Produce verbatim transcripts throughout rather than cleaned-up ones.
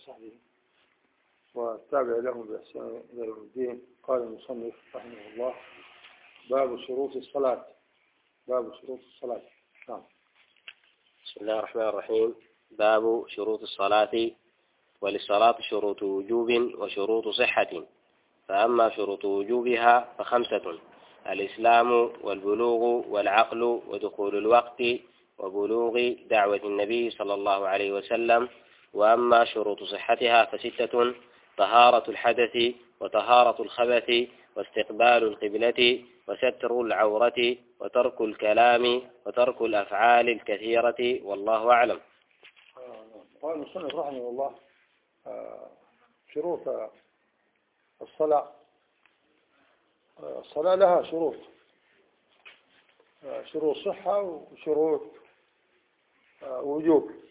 وصحبه والتابع لهم بإحسان إلى يوم الدين. قال المصنف رحمه الله: باب شروط الصلاة. باب شروط الصلاة. نعم. بسم الله الرحمن الرحيم. باب شروط الصلاة. وللصلاة شروط وجوب وشروط صحة، فأما شروط وجوبها فخمسة: الإسلام والبلوغ والعقل ودخول الوقت وبلوغ دعوة النبي صلى الله عليه وسلم. وأما شروط صحتها فستة: طهارة الحدث وطهارة الخبث واستقبال القبلة وستر العورة وترك الكلام وترك الأفعال الكثيرة، والله أعلم. قال المصنف رحمه الله: شروط الصلاة. الصلاة لها شروط، شروط صحة وشروط وجوب.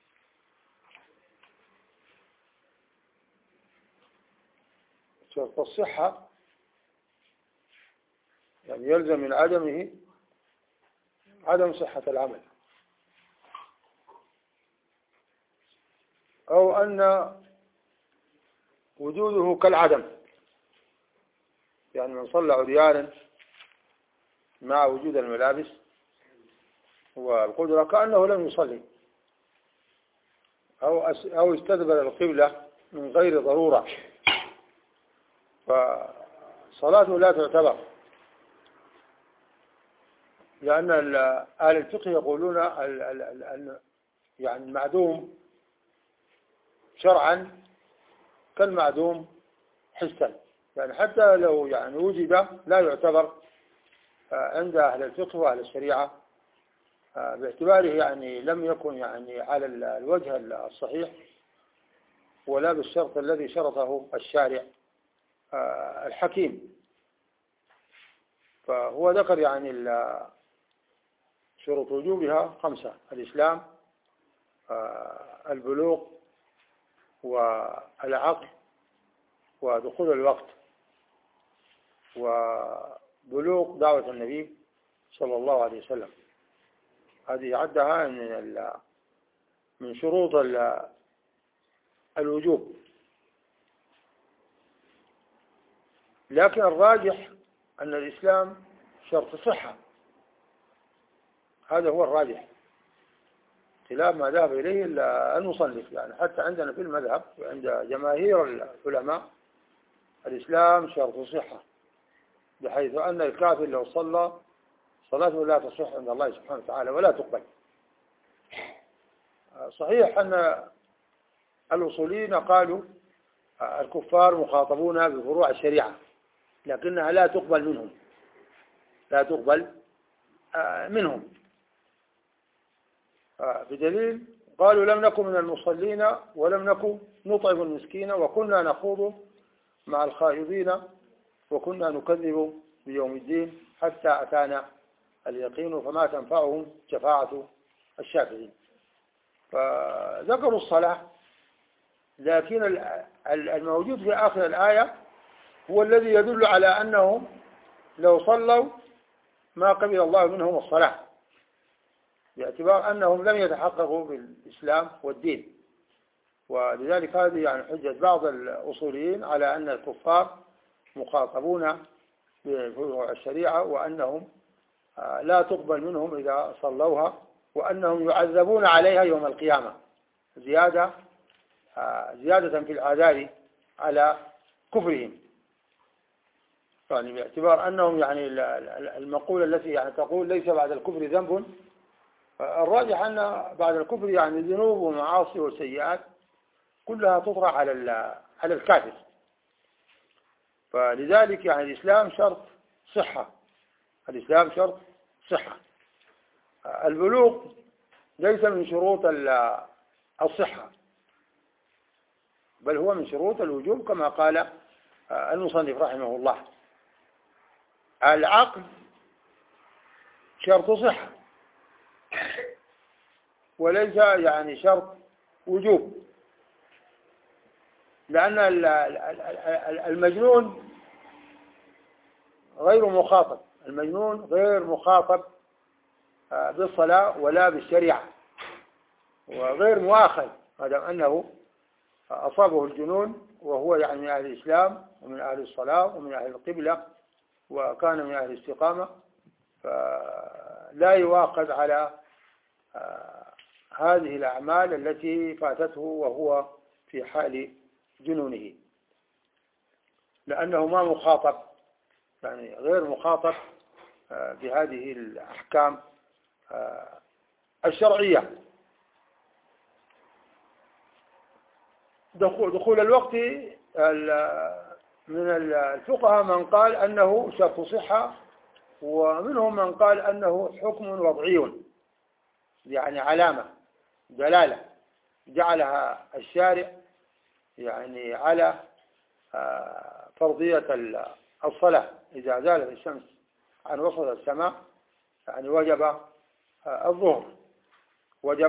شرط الصحة يعني يلزم من عدمه عدم صحة العمل، أو أن وجوده كالعدم، يعني من صلى عريانا مع وجود الملابس والقدرة كأنه لم يصلي، أو أو استدبر القبلة من غير ضرورة، فصلاته لا تعتبر، لأن أهل الفقه يقولون أن يعني المعدوم شرعا كالمعدوم حسا، يعني حتى لو يعني وجد لا يعتبر عند أهل الفقه وأهل الشريعة، باعتباره يعني لم يكن يعني على الوجه الصحيح ولا بالشرط الذي شرطه الشارع الحكيم. فهو ذكر يعني شروط وجوبها خمسة: الإسلام، البلوغ، والعقل، ودخول الوقت، وبلوغ دعوة النبي صلى الله عليه وسلم. هذه عدها من من شروط الوجوب. لكن الراجح أن الإسلام شرط صحة، هذا هو الراجح، خلاف ما ذهب إليه المصنف. يعني حتى عندنا في المذهب وعند جماهير العلماء الإسلام شرط صحة، بحيث أن الكافر لو صلى صلاته لا تصح عند الله سبحانه وتعالى ولا تقبل. صحيح أن الأصوليين قالوا الكفار مخاطبون بفروع الشريعة، لكنها لا تقبل منهم لا تقبل منهم بدليل قالوا: لم نكن من المصلين ولم نكن نطعم المسكين وكنا نخوض مع الخائضين وكنا نكذب بيوم الدين حتى أتانا اليقين فما تنفعهم شفاعة الشافعين. فذكروا الصلاة، لكن الموجود في آخر الآية هو الذي يدل على أنهم لو صلوا ما قبل الله منهم الصلاة، باعتبار أنهم لم يتحققوا بالإسلام والدين. ولذلك هذه يعني حجة بعض الأصوليين على أن الكفار مخاطبون بفروع الشريعة، وأنهم لا تقبل منهم إذا صلوها، وأنهم يعذبون عليها يوم القيامة زيادة زيادة في العذاب على كفرهم. يعني باعتبار أنهم يعني المقولة التي يعني تقول ليس بعد الكفر ذنب، الراجح أن بعد الكفر يعني ذنوب ومعاصي وسيئات كلها تطرح على على الكافر. فلذلك يعني الإسلام شرط صحة، الإسلام شرط صحة. البلوغ ليس من شروط الصحة، بل هو من شروط الوجوب كما قال المصنف رحمه الله. العقل شرط صحة وليس يعني شرط وجوب، لأن المجنون غير مخاطب المجنون غير مخاطب بالصلاة ولا بالشريعة، وغير مؤاخذ ما دام أنه أصابه الجنون وهو يعني من أهل الإسلام ومن أهل الصلاة ومن أهل القبلة وكان من أهل الاستقامة، فلا يواخذ على هذه الأعمال التي فاتته وهو في حال جنونه، لأنه ما مخاطب، يعني غير مخاطب بهذه الأحكام الشرعية. دخول الوقت من الفقهاء من قال أنه شرط صحة، ومنهم من قال أنه حكم وضعي، يعني علامة دلالة جعلها الشارع يعني على فرضية الصلاة. إذا زالت الشمس عن وسط السماء يعني وجب الظهر، وجب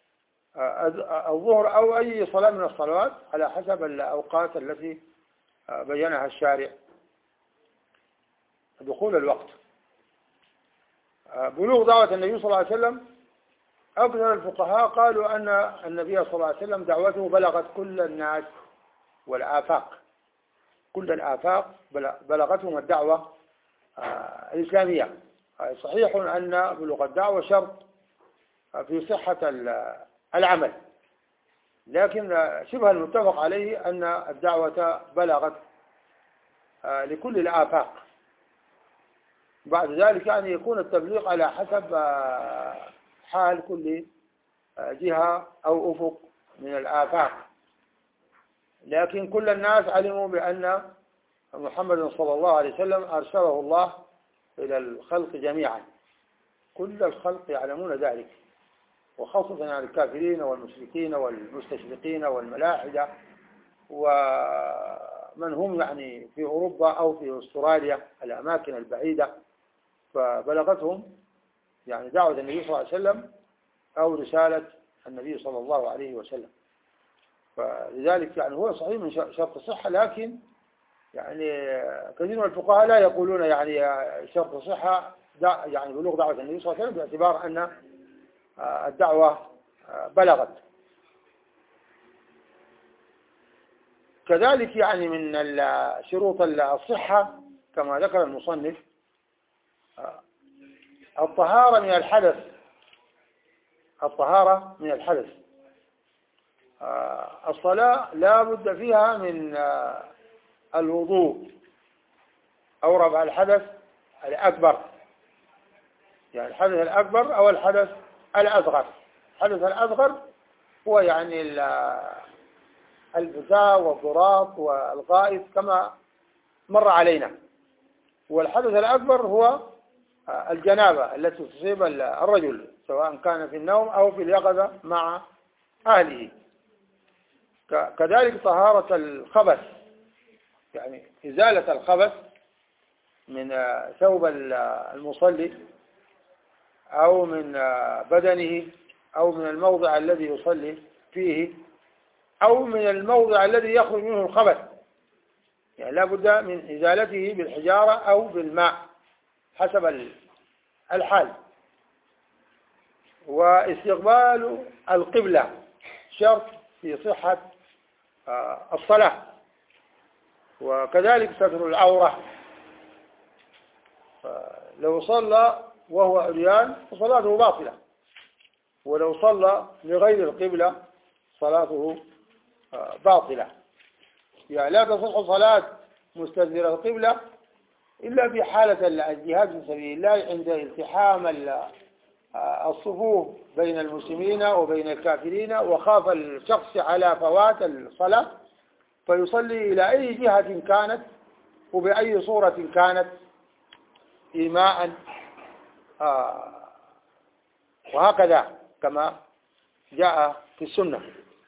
الظهر أو أي صلاة من الصلوات على حسب الأوقات التي بينها الشارع. دخول الوقت، بلوغ دعوة النبي صلى الله عليه وسلم، أكثر الفقهاء قالوا أن النبي صلى الله عليه وسلم دعوته بلغت كل الناس والآفاق، كل الآفاق بلغتهم الدعوة الإسلامية. صحيح أن بلوغ الدعوة شرط في صحة العمل، لكن شبه المتفق عليه أن الدعوة بلغت لكل الآفاق. بعد ذلك يعني يكون التبليغ على حسب حال كل جهة أو أفق من الآفاق، لكن كل الناس علموا بأن محمد صلى الله عليه وسلم أرسله الله إلى الخلق جميعا، كل الخلق يعلمون ذلك، وخاصة يعني الكافرين والمشركين والمستشرقين والملاحدة ومن هم يعني في أوروبا أو في أستراليا الأماكن البعيدة، فبلغتهم يعني دعوة النبي صلى الله عليه وسلم أو رسالة النبي صلى الله عليه وسلم. فلذلك يعني هو صحيح من شرط الصحة، لكن يعني كثير من الفقهاء لا يقولون يعني شرط الصحة يعني بلوغ دعوة النبي صلى الله عليه وسلم، باعتبار أن الدعوة بلغت. كذلك يعني من شروط الصحة كما ذكر المصنف الطهارة من الحدث، الطهارة من الحدث. الصلاة لا بد فيها من الوضوء أو رفع الحدث الأكبر، يعني الحدث الأكبر أو الحدث الأصغر. الحدث الأصغر هو يعني البكاء والضراط والغائط كما مر علينا، والحدث الأكبر هو الجنابة التي تصيب الرجل سواء كان في النوم أو في اليقظة مع أهله. كذلك طهارة الخبث، يعني إزالة الخبث من ثوب المصلي أو من بدنه أو من الموضع الذي يصلي فيه أو من الموضع الذي يخرج منه الخبث، يعني لا بد من إزالته بالحجارة أو بالماء حسب الحال. واستقبال القبلة شرط في صحة الصلاة، وكذلك ستر العورة. لو صلى وهو عريان فصلاته باطلة، ولو صلى لغير القبلة صلاته باطلة. يعني لا تصح صلاة مستدبر القبلة إلا في حالة الجهاد في سبيل الله عند التحام الصفوف بين المسلمين وبين الكافرين، وخاف الشخص على فوات الصلاة فيصلي إلى أي جهة كانت وبأي صورة كانت إيماء آه وهكذا كما جاء في السنة.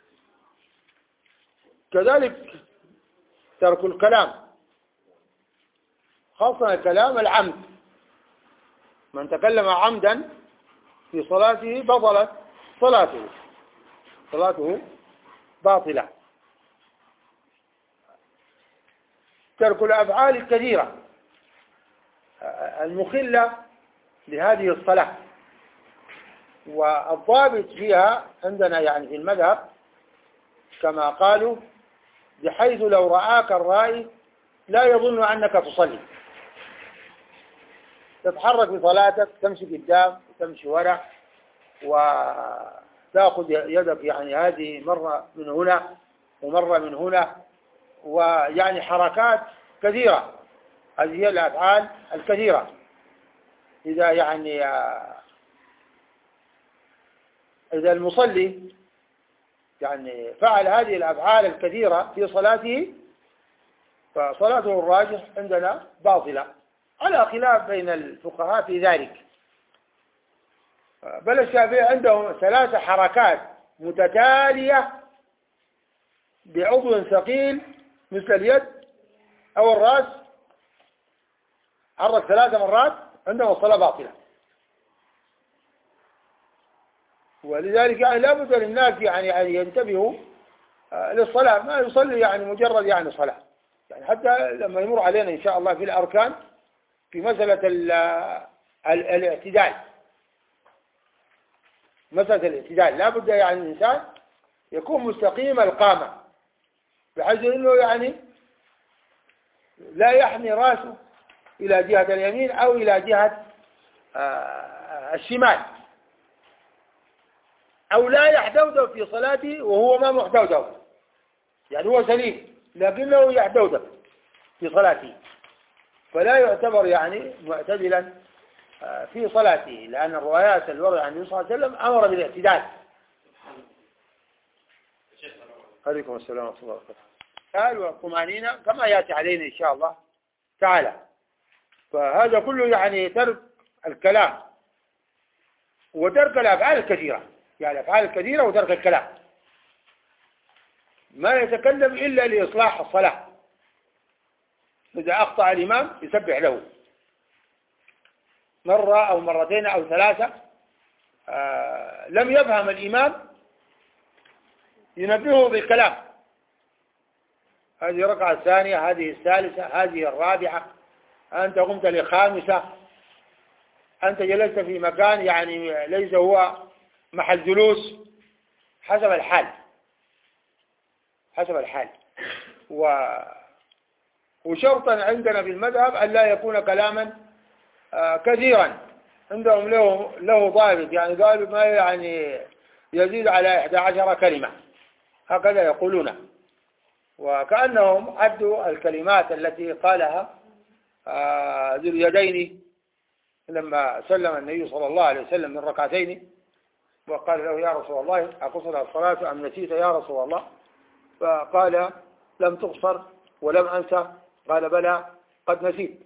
كذلك ترك الكلام، خاصة الكلام العمد، من تكلم عمدا في صلاته بطلت صلاته، صلاته باطلة. ترك الأفعال الكثيرة المخلة لهذه الصلاة، والضابط فيها عندنا يعني في المذهب كما قالوا، بحيث لو رآك الرائي لا يظن أنك تصلي، تتحرك بصلاتك، تمشي قدام وتمشي وراء، وتأخذ يدك يعني هذه مرة من هنا ومرة من هنا، ويعني حركات كثيرة. هذه هي الأفعال الكثيرة. إذا يعني إذا المصلي يعني فعل هذه الأفعال الكثيرة في صلاته فصلاته الراجح عندنا باطلة، على خلاف بين الفقهاء في ذلك. بل الشافعي عندهم ثلاث حركات متتالية بعضو ثقيل مثل اليد أو الرأس، حرك ثلاث مرات، عندهم الصلاة باطلة. ولذلك يعني لا بد للناس يعني أن ينتبهوا للصلاة، ما يصلي يعني مجرد يعني صلاة. يعني حتى لما يمر علينا إن شاء الله في الأركان في مسألة الاعتدال، مسألة الاعتدال لا بد يعني الإنسان يكون مستقيم القامة، بحيث أنه يعني لا يحني رأسه إلى جهة اليمين أو إلى جهة الشمال، أو لا يحدودب في صلاته وهو ما محدودب، يعني هو سليم لكنه يحدودب في صلاته، فلا يعتبر يعني معتدلا في صلاته، لأن الروايات الورد عن النبي صلى الله عليه وسلم أمر بالاعتدال. عليكم السلام ورحمة الله وبركاته. قال والطمأنينة كما يأتي علينا إن شاء الله تعالى. فهذا كله يعني ترك الكلام وترك الأفعال الكثيرة، يعني الأفعال الكثيرة وترك الكلام، ما يتكلم إلا لإصلاح الصلاة. إذا أخطأ الإمام يسبح له مرة أو مرتين أو ثلاثة، آه لم يفهم الإمام ينبهه بالكلام، هذه الركعة الثانية، هذه الثالثة، هذه الرابعة، أنت قمت لخامسة، أنت جلست في مكان يعني ليس هو محل جلوس، حسب الحال حسب الحال و وشرطا عندنا في المذهب أن لا يكون كلاما آه كثيرا، عندهم له له ضابط، يعني ضابط ما يعني يزيد على إحدى عشر كلمة، هكذا يقولون. وكأنهم عدوا الكلمات التي قالها آه ذو اليدين لما سلم النبي صلى الله عليه وسلم من ركعتين، وقال له يا رسول الله أقصر الصلاة أم نسيت يا رسول الله؟ فقال لم تقصر ولم أنسى، قال بلى قد نسيت.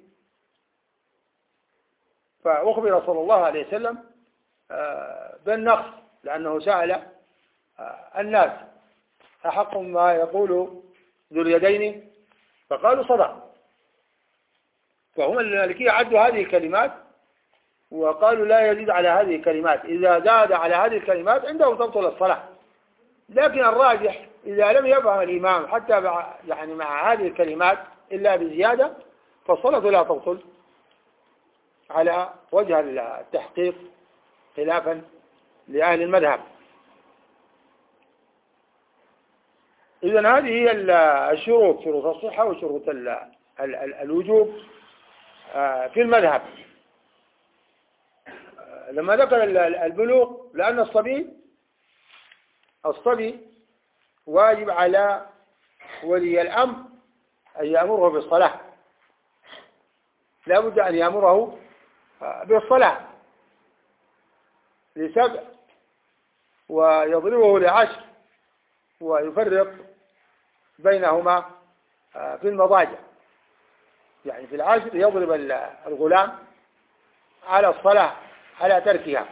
فأخبر صلى الله عليه وسلم بالنقص، لأنه سأل الناس أحق ما يقول ذو اليدين، فقالوا صدق. فهم المالكية عدوا هذه الكلمات وقالوا لا يزيد على هذه الكلمات، إذا زاد على هذه الكلمات عنده تبطل الصلاة. لكن الراجح إذا لم يفهم الإمام حتى يعني مع هذه الكلمات إلا بزيادة فالصلاة لا تبطل على وجه التحقيق خلافا لأهل المذهب. إذن هذه هي الشروط، شروط الصحة وشروط الوجوب في المذهب. لما ذكر البلوغ، لأن الصبي الصبي واجب على ولي الأمر أن يأمره بالصلاة، لا بد أن يأمره بالصلاة لسبع ويضربه لعشر ويفرق بينهما في المضاجع. يعني في العشر يضرب الغلام على الصلاة على تركها،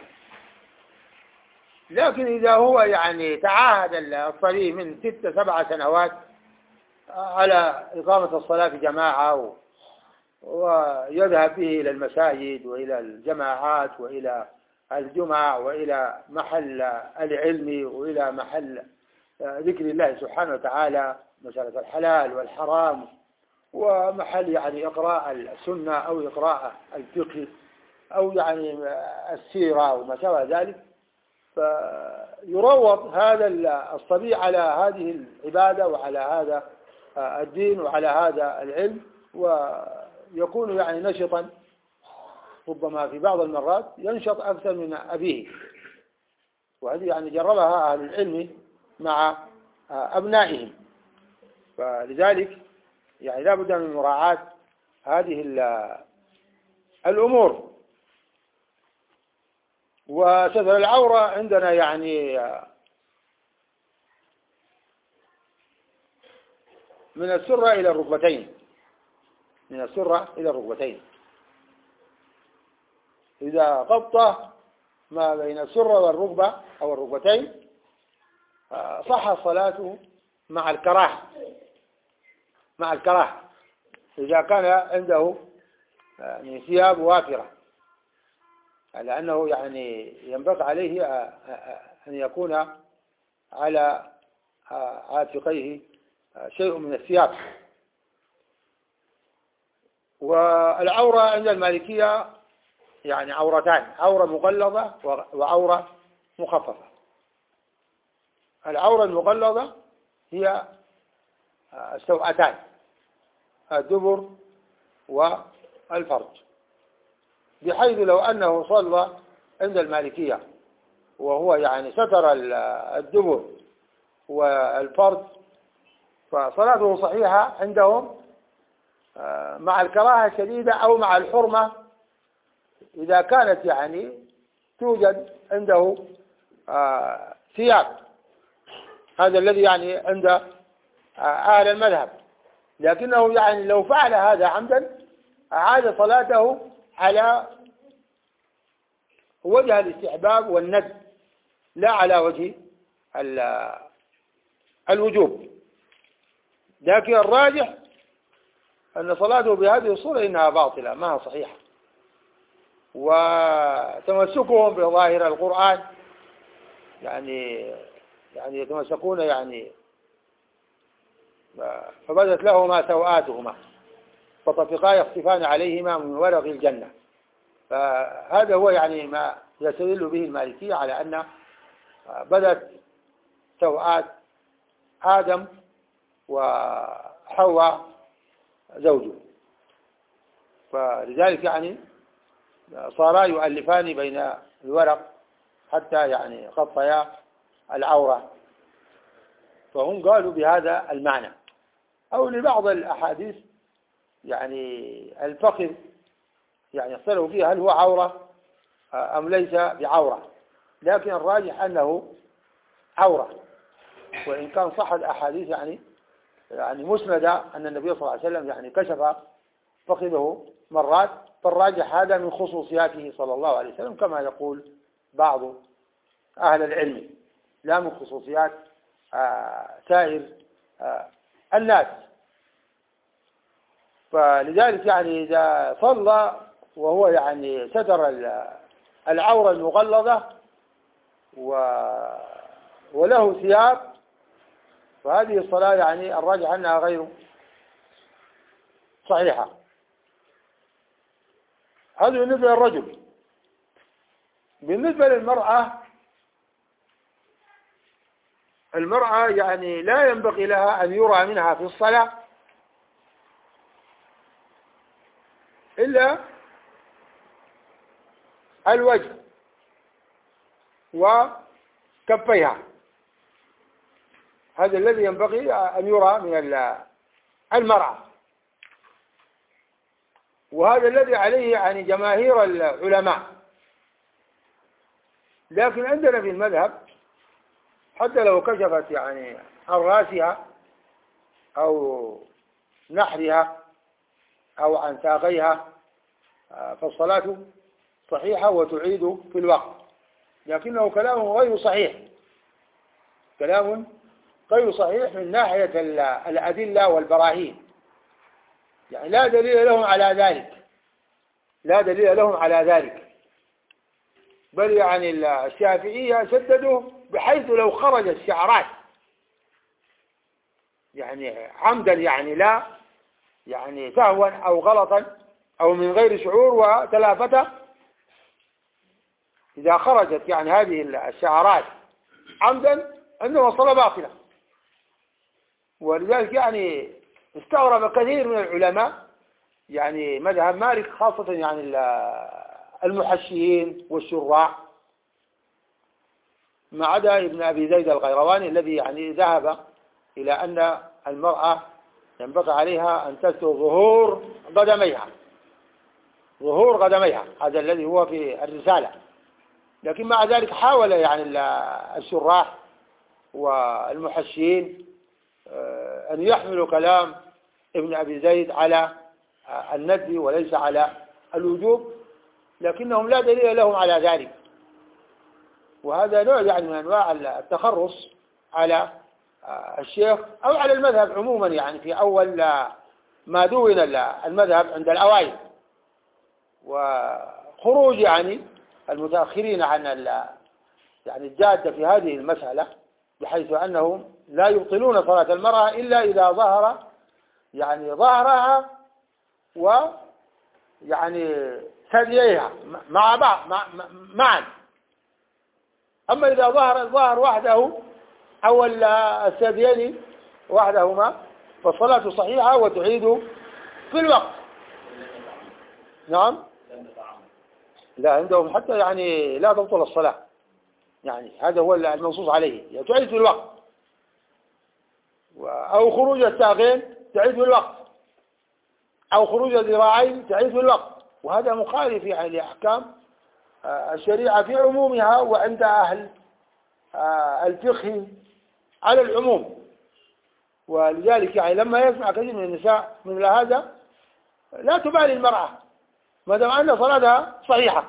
لكن إذا هو يعني تعاهد الصبي من ست سبع سنوات على إقامة الصلاة في جماعة ويذهب به إلى المساجد وإلى الجماعات وإلى الجمع وإلى محل العلم وإلى محل ذكر الله سبحانه وتعالى، مسألة الحلال والحرام، ومحل يعني إقراء السنة أو إقراء الفقه أو يعني السيرة وما شابه ذلك، فيروض هذا الصبي على هذه العبادة وعلى هذا الدين وعلى هذا العلم، ويكون يعني نشطا، ربما في بعض المرات ينشط أكثر من أبيه. وهذه يعني جربها أهل العلم مع أبنائهم. فلذلك يعني لا بد من مراعاة هذه الأمور. وستر العورة عندنا يعني من السرة إلى الركبتين، من السرة إلى الركبتين. إذا غطى ما بين السرة والركبة أو الركبتين صح صلاته مع الكراهة، مع الكراهة إذا كان عنده يعني ثياب وافرة، لأنه يعني ينبغي عليه أن يكون على عاتقيه شيء من الثياب. والعورة عند المالكية يعني عورتان، عورة مغلظة وعورة مخففة. العورة المغلظة هي السوأتان، الدبر والفرج، بحيث لو أنه صلى عند المالكية وهو يعني ستر الدبر والفرج فصلاته صحيحة عندهم مع الكراهة الشديدة أو مع الحرمة إذا كانت يعني توجد عنده ثياب. هذا الذي يعني عند أهل المذهب. لكنه يعني لو فعل هذا عمدا أعاد صلاته على وجه الاستحباب والندب لا على وجه الوجوب. لكن الراجح أن صلاته بهذه الصورة إنها باطلة ما هي صحيحة. وتمسكهم بظاهر القرآن يعني يعني يتمسكون يعني فبدت لهما سوآتهما فطفقا يخصفان عليهما من ورق الجنة. فهذا هو يعني ما يستدل به المالكية على أن بدت سوآت آدم وحواء زوجه. فلذلك يعني صارا يؤلفان بين الورق حتى يعني غطيا العورة. فهم قالوا بهذا المعنى. أو لبعض الأحاديث يعني الفخذ يعني اختلفوا فيها هل هو عورة أم ليس بعورة، لكن الراجح أنه عورة. وإن كان صح الأحاديث يعني يعني مسندة أن النبي صلى الله عليه وسلم يعني كشف فخذه مرات، فالراجح هذا من خصوصياته صلى الله عليه وسلم كما يقول بعض أهل العلم، لا من خصوصيات آه سائر آه الناس. فلذلك يعني إذا صلى وهو يعني ستر العورة المغلظة وله ثياب فهذه الصلاة يعني الراجح أنها غير صحيحة. هذا بالنسبة للرجل. بالنسبة للمرأة، المرأة يعني لا ينبغي لها أن يرى منها في الصلاة إلا الوجه وكفيها. هذا الذي ينبغي أن يرى من المرأة، وهذا الذي عليه يعني جماهير العلماء. لكن عندنا في المذهب حتى لو كشفت يعني عن رأسها أو نحرها أو عن ساقيها فالصلاة صحيحة وتعيد في الوقت. لكنه كلام غير صحيح، كلام غير صحيح من ناحية الأدلة والبراهين. يعني لا دليل لهم على ذلك، لا دليل لهم على ذلك. بل يعني الشافعية سددوا بحيث لو خرج الشعرات يعني عمدا يعني لا يعني سهوا أو غلطا أو من غير شعور وتلافته إذا خرجت يعني هذه الشعارات عمدا أنه الصلاة باطلة. ولذلك يعني استغرب كثير من العلماء يعني مذهب مالك، خاصة يعني المحشيين والشراع، ما عدا ابن أبي زيد القيرواني الذي يعني ذهب إلى أن المرأة ينبغي عليها أن تستر ظهور قدميها، ظهور قدميها، هذا الذي هو في الرسالة. لكن مع ذلك حاول يعني الشراح والمحشيين أن يحملوا كلام ابن أبي زيد على الندب وليس على الوجوب، لكنهم لا دليل لهم على ذلك. وهذا نوع يعني من أنواع التخرص على الشيخ أو على المذهب عموما، يعني في أول ما دون المذهب عند الأوائل، وخروج يعني المتأخرين عن يعني الجادة في هذه المسألة، بحيث أنهم لا يبطلون صلاة المرأة إلا إذا ظهر يعني ظهرها ويعني ثدييها مع بعض معا. أما إذا ظهر الظهر وحده أو الثديين وحدهما فالصلاة صحيحة وتعيد في الوقت. نعم، لا عندهم حتى يعني لا تبطل الصلاة، يعني هذا هو المنصوص عليه، تعيد في الوقت. أو خروج الساقين تعيد في الوقت، أو خروج الذراعين تعيد في الوقت. وهذا مخالف يعني لأحكام الشريعة في عمومها، وعند أهل الفقه على العموم. ولذلك يعني لما يسمع كثير من النساء مثل هذا لا تبالي المرأة ما دام أن صلاتها صحيحة،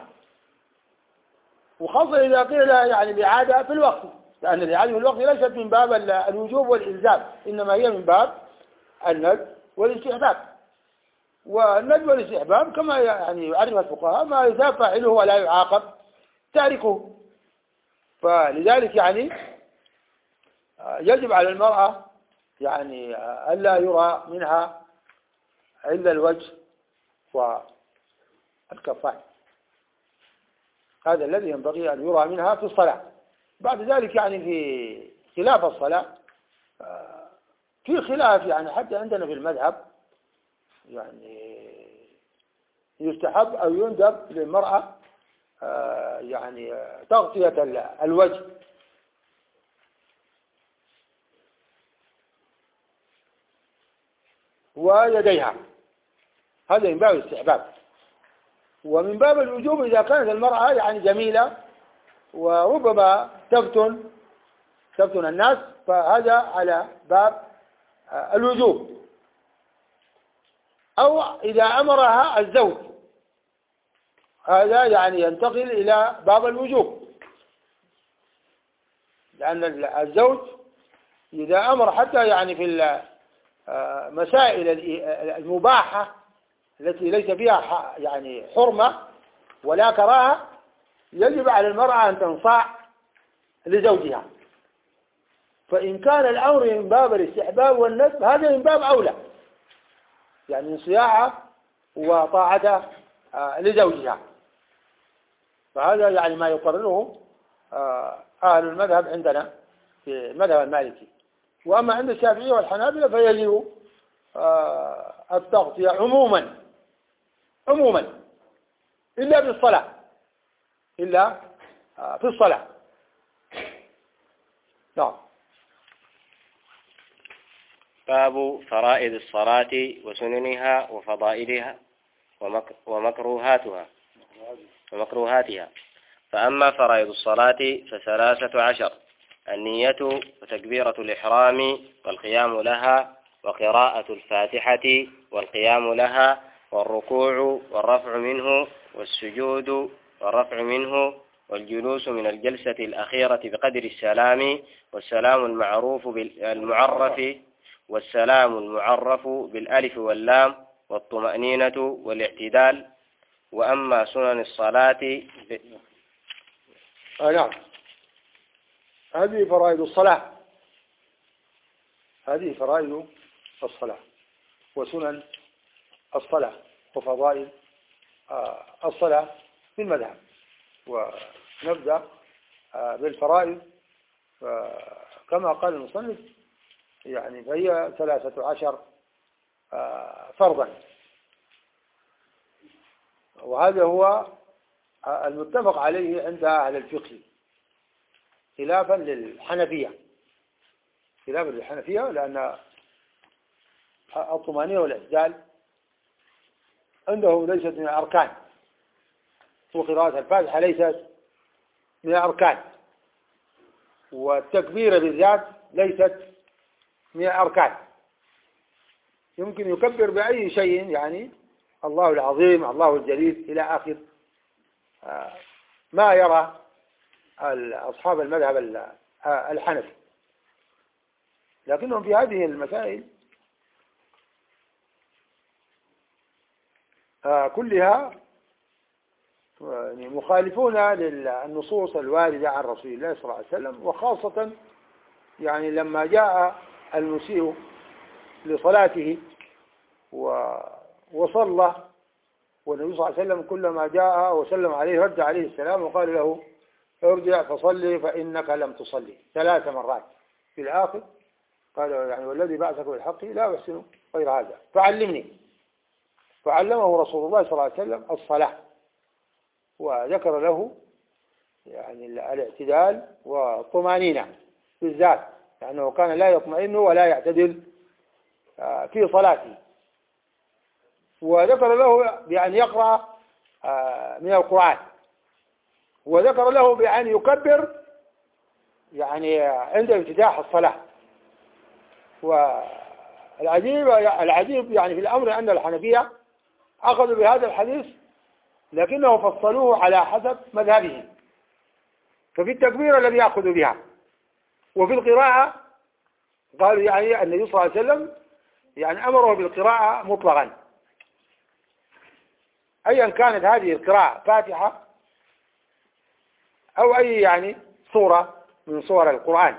وخاصة إذا قيل لها يعني الإعادة في الوقت، لأن الإعادة في الوقت ليست من باب الوجوب والإلزام، إنما هي من باب الندب والاستحباب. والندب والاستحباب كما يعني يعرف الفقهاء ما يثاب فاعله ولا يعاقب تاركه. فلذلك يعني يجب على المرأة يعني ألا يرى منها إلا الوجه والكفين، هذا الذي ينبغي أن يرى منها في الصلاة. بعد ذلك يعني في خلاف الصلاة في خلاف يعني حتى عندنا في المذهب يعني يستحب أو يندب للمرأة يعني تغطية الوجه ويديها، هذا من باب الاستحباب. ومن باب الوجوب إذا كانت المرأة يعني جميلة وربما تفتن تفتن الناس، فهذا على باب الوجوب. أو إذا أمرها الزوج هذا يعني ينتقل إلى باب الوجوب، لأن الزوج إذا أمر حتى يعني في المسائل المباحة التي ليس فيها يعني حرمة ولا كراهة يجب على المرأة أن تنصاع لزوجها. فإن كان الأمر من باب الاستحباب والندب هذا من باب أولى، يعني انصياعها وطاعته لزوجها. فهذا يعني ما يقرره أهل المذهب عندنا في المذهب المالكي. وأما عند الشافعية والحنابلة فيجب التغطية عموما عموما إلا بالصلاة، إلا في الصلاة. نعم. باب فرائض الصلاة وسننها وفضائلها ومكروهاتها ومكروهاتها. فأما فرائض الصلاة فثلاثة عشر: النية وتكبيرة الإحرام والقيام لها وقراءة الفاتحة والقيام لها والركوع والرفع منه والسجود والرفع منه والجلوس من الجلسة الأخيرة بقدر السلام والسلام المعروف بالمعرف والسلام المعرف بالألف واللام والطمأنينة والاعتدال. وأما سنن الصلاة ب... آه نعم، هذه فرائض الصلاة، هذه فرائض الصلاة وسنن الصلاة وفضائل الصلاة في المذهب. نبدأ بالفرائض. كما قال المصنف يعني فهي ثلاثة عشر فرضا، وهذا هو المتفق عليه عند أهل الفقه خلافا للحنفية، خلافا للحنفية لأن الطمأنينة والاعتدال عندهم ليست من الأركان، وقراءة الفاتحة ليست من الأركان، والتكبير بالذات ليست من الأركان. يمكن يكبر بأي شيء، يعني الله العظيم، الله الجليل إلى آخر ما يرى أصحاب المذهب الحنفي. لكنهم في هذه المسائل كلها مخالفون للنصوص الواردة عن رسول الله صلى الله عليه وسلم، وخاصة يعني لما جاء المسيء لصلاته وصلى، والنبي صلى الله عليه وسلم كلما جاء وسلم عليه رد عليه السلام وقال له ارجع فصلي فإنك لم تصلي ثلاث مرات. في الآخر قال يعني والذي بعثك بالحق لا أحسن غير هذا فعلمني، فعلمه رسول الله صلى الله عليه وسلم الصلاة، وذكر له يعني الاعتدال والطمأنينة بالذات، لأنه كان لا يطمئن ولا يعتدل في صلاته، وذكر له بأن يقرأ من القرآن، وذكر له بأن يكبر يعني عند افتتاح الصلاة. والعجيب العجيب يعني في الأمر أن الحنفية أخذوا بهذا الحديث لكنه فصلوه على حسب مذهبهم، ففي التكبير الذي يأخذ بها، وفي القراءة قالوا يعني النبي صلى الله عليه وسلم يعني أمره بالقراءة مطلقا، أيا كانت هذه القراءة فاتحة أو أي يعني سورة من سور القرآن.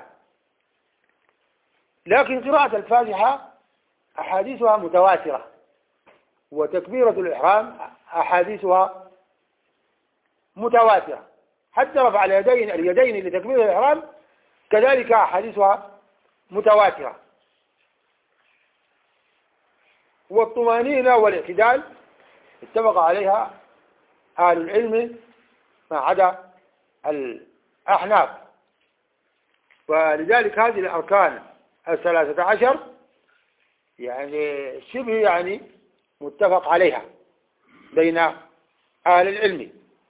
لكن قراءة الفاتحة أحاديثها متواترة، وتكبيرة الإحرام أحاديثها متواترة، حتى رفع اليدين اليدين لتكبير الإحرام كذلك أحاديثها متواترة. والطمأنينة والاعتدال اتفق عليها أهل العلم ما عدا الأحناف، ولذلك هذه الأركان الثلاثة عشر يعني شبه يعني متفق عليها بين أهل العلم.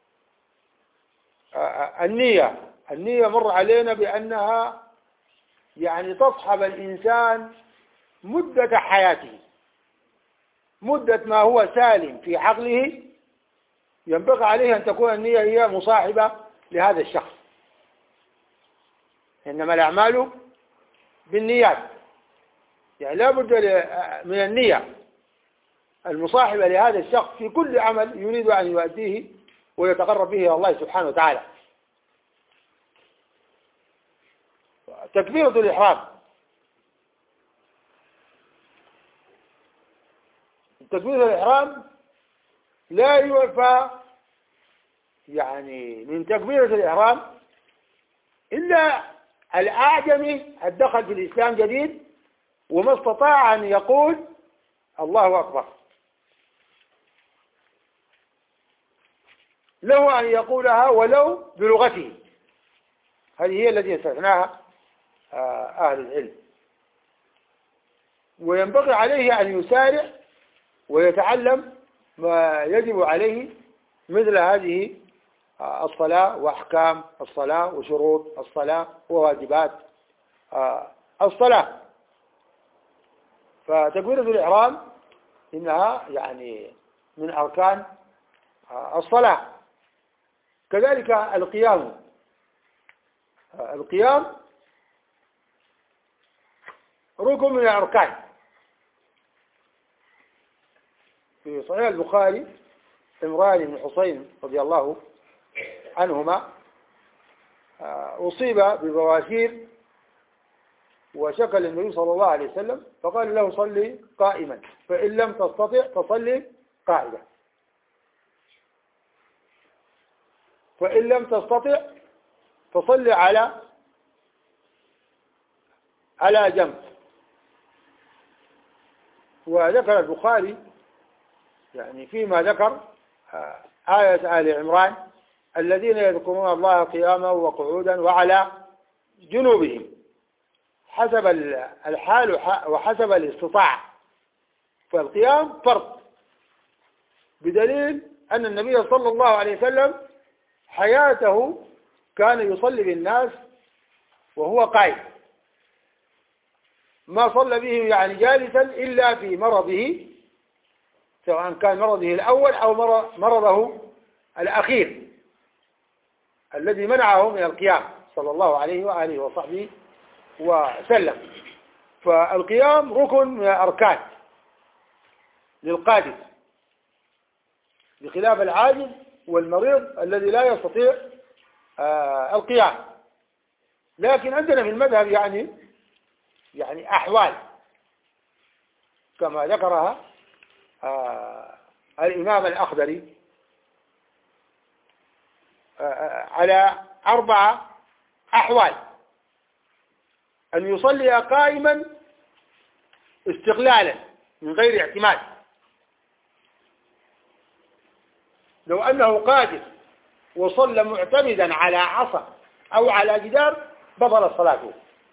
النية النية مر علينا بأنها يعني تصحب الإنسان مدة حياته، مدة ما هو سالم في عقله ينبغي عليه أن تكون النية هي مصاحبة لهذا الشخص، إنما الأعمال بالنيات، يعني لا بد من النية المصاحبة لهذا الشخص في كل عمل يريد أن يؤديه ويتقرب به إلى الله سبحانه وتعالى. تكبيرة الإحرام تكبيرة الإحرام لا يعفى يعني من تكبيرة الإحرام إلا الأعجمي الدخل في الإسلام جديد وما استطاع أن يقول الله أكبر، له أن يقولها ولو بلغته، هذه هي التي استثناها أهل العلم. وينبغي عليه أن يسارع ويتعلم ما يجب عليه مثل هذه الصلاة وأحكام الصلاة وشروط الصلاة وواجبات الصلاة. فتكبيرة الإحرام إنها يعني من أركان الصلاة. كذلك القيام القيام ركن من الأركان. في صحيح البخاري عمران بن حسين رضي الله عنهما أصيب ببواسير وشكى للنبي صلى الله عليه وسلم فقال له صلي قائما فإن لم تستطع فصلي قاعدا. فإن لم تستطع فصل على على جنب. وذكر البخاري يعني فيما ذكر آية آل عمران الذين يذكرون الله قياما وقعودا وعلى جنوبهم حسب الحال وحسب الاستطاعة. فالقيام فرض، بدليل أن النبي صلى الله عليه وسلم حياته كان يصلي بالناس وهو قائم، ما صلى بهم يعني جالسا إلا في مرضه، سواء كان مرضه الأول أو مرضه الأخير الذي منعه من القيام صلى الله عليه وآله وصحبه وسلم. فالقيام ركن من الأركان للقادر، بخلاف العاجز والمريض الذي لا يستطيع آه القيام. لكن عندنا في المذهب يعني يعني أحوال كما ذكرها آه الإمام الأخضري آه على أربعة أحوال: أن يصلي قائما استقلالا من غير اعتماد، لو أنه قادر وصلى معتمدا على عصا أو على جدار بطل صلاته.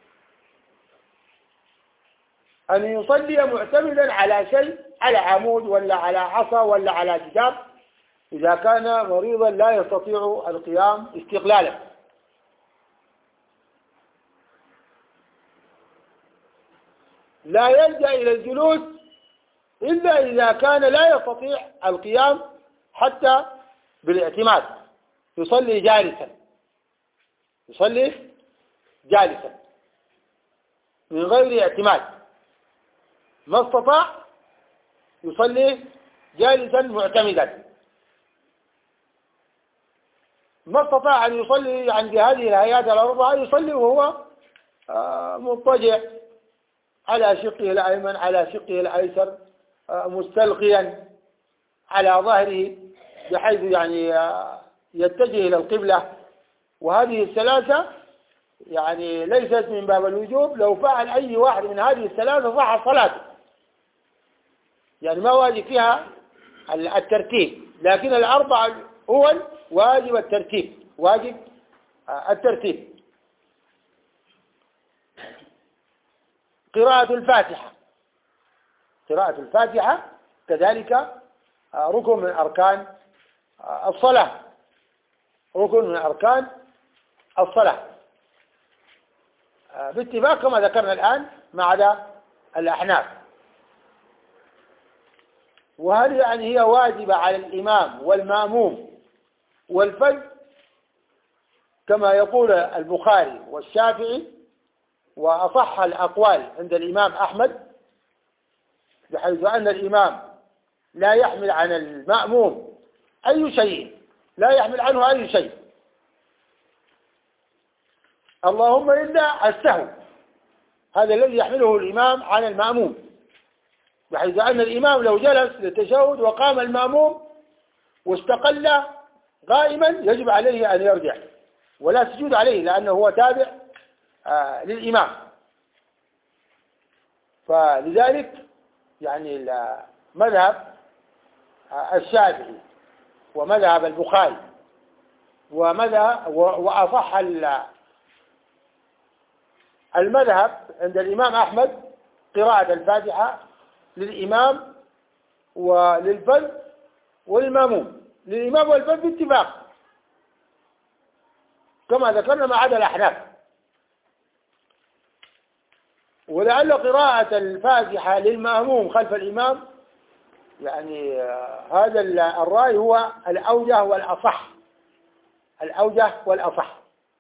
أن يصلي معتمدا على شيء، على عمود ولا على عصا ولا على جدار، إذا كان مريضا لا يستطيع القيام استقلالا. لا يلجأ إلى الجلوس إلا إذا كان لا يستطيع القيام حتى بالاعتماد، يصلي جالسا، يصلي جالسا من غير اعتماد. ما استطاع يصلي جالسا معتمدا. ما استطاع أن يصلي عند هذه الهيئات الأربعة يصلي وهو مضطجع على شقه الأيمن، على شقه الأيسر، مستلقيا على ظهره بحيث يعني يتجه إلى القبلة. وهذه الثلاثة يعني ليست من باب الوجوب، لو فعل أي واحد من هذه الثلاثة صح صلاته، يعني ما واجب فيها الترتيب. لكن الأربعة هو واجب الترتيب، واجب الترتيب. قراءة الفاتحة، قراءة الفاتحة كذلك ركن من أركان الصلاة، ركن من أركان الصلاة باتفاق كما ذكرنا الآن ما عدا الأحناف. وهل يعني هي واجبة على الإمام والمأموم والفرد كما يقول البخاري والشافعي وأصح الأقوال عند الإمام أحمد، بحيث أن الإمام لا يحمل عن المأموم أي شيء، لا يحمل عنه أي شيء، اللهم إلا السهو، هذا الذي يحمله الإمام عن المأموم، بحيث أن الإمام لو جلس للتشهد وقام المأموم واستقل قائما يجب عليه أن يرجع ولا سجود عليه، لأنه هو تابع آه للإمام. فلذلك يعني مذهب الشافعي ومذهب البخاري ومذهب وأصح المذهب عند الإمام أحمد قراءة الفاتحة للإمام وللفرد وللمأموم، للإمام والفرد باتفاق كما ذكرنا ما عدا الأحناف. ولعل قراءة الفاتحة للمأموم خلف الإمام يعني هذا الرأي هو الأوجه والأصح، الأوجه والأصح،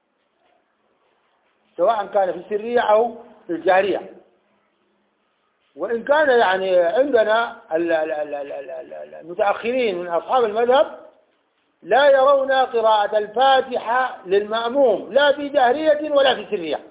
سواء كان في السرية أو في الجهرية. وإن كان يعني عندنا المتأخرين من أصحاب المذهب لا يرون قراءة الفاتحة للمأموم لا في جهرية ولا في سرية.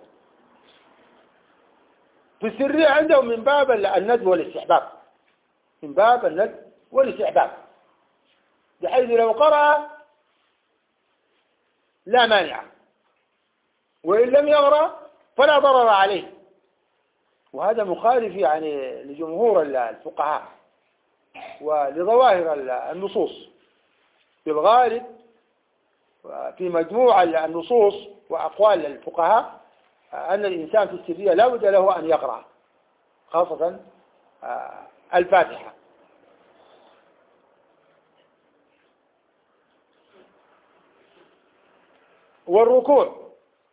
في السرية عندهم من باب الندب والاستحباب، من باب الندب والاستحباب، بحيث لو قرأ لا مانع، وإن لم يغرى فلا ضرر عليه. وهذا مخالف يعني لجمهور الفقهاء ولظواهر النصوص. في الغالب في مجموع النصوص وأقوال الفقهاء أن الإنسان في السرية لا بد له أن يقرأ، خاصة الفاتحة. والركوع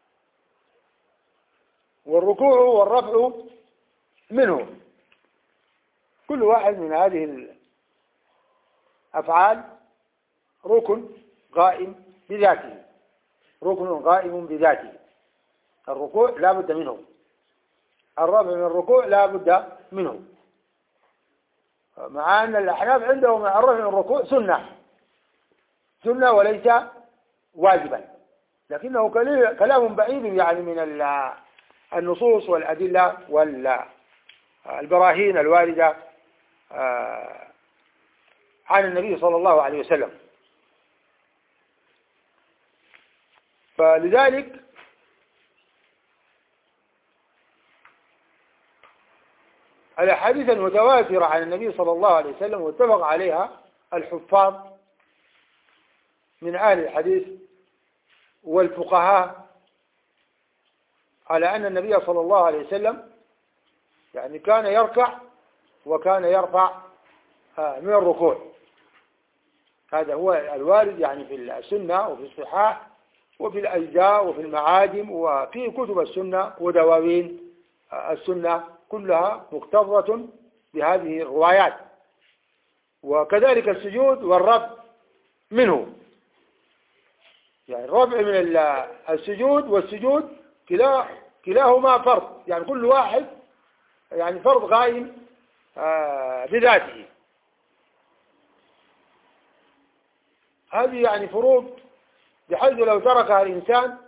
والركوع والرفع منه، كل واحد من هذه الأفعال ركن قائم بذاته، ركن قائم بذاته. الركوع لا بد منه، الرفع من الركوع لا بد منه، مع أن الأحناف عندهم الرفع من الركوع سنة سنة وليس واجبا، لكنه كلام بعيد يعني من النصوص والأدلة والبراهين الواردة عن النبي صلى الله عليه وسلم. فلذلك الأحاديث المتواترة عن النبي صلى الله عليه وسلم واتفق عليها الحفاظ من أهل الحديث والفقهاء على أن النبي صلى الله عليه وسلم يعني كان يركع وكان يرفع من الركوع. هذا هو الوارد يعني في السنة وفي الصحاح وفي الأجزاء وفي المعاجم وفي كتب السنة ودواوين السنة، كلها مكتظة بهذه الروايات. وكذلك السجود والرفع منه، يعني الرفع من السجود والسجود كلا كلاهما فرض، يعني كل واحد يعني فرض قائم بذاته. هذه يعني فروض بحيث لو تركها الإنسان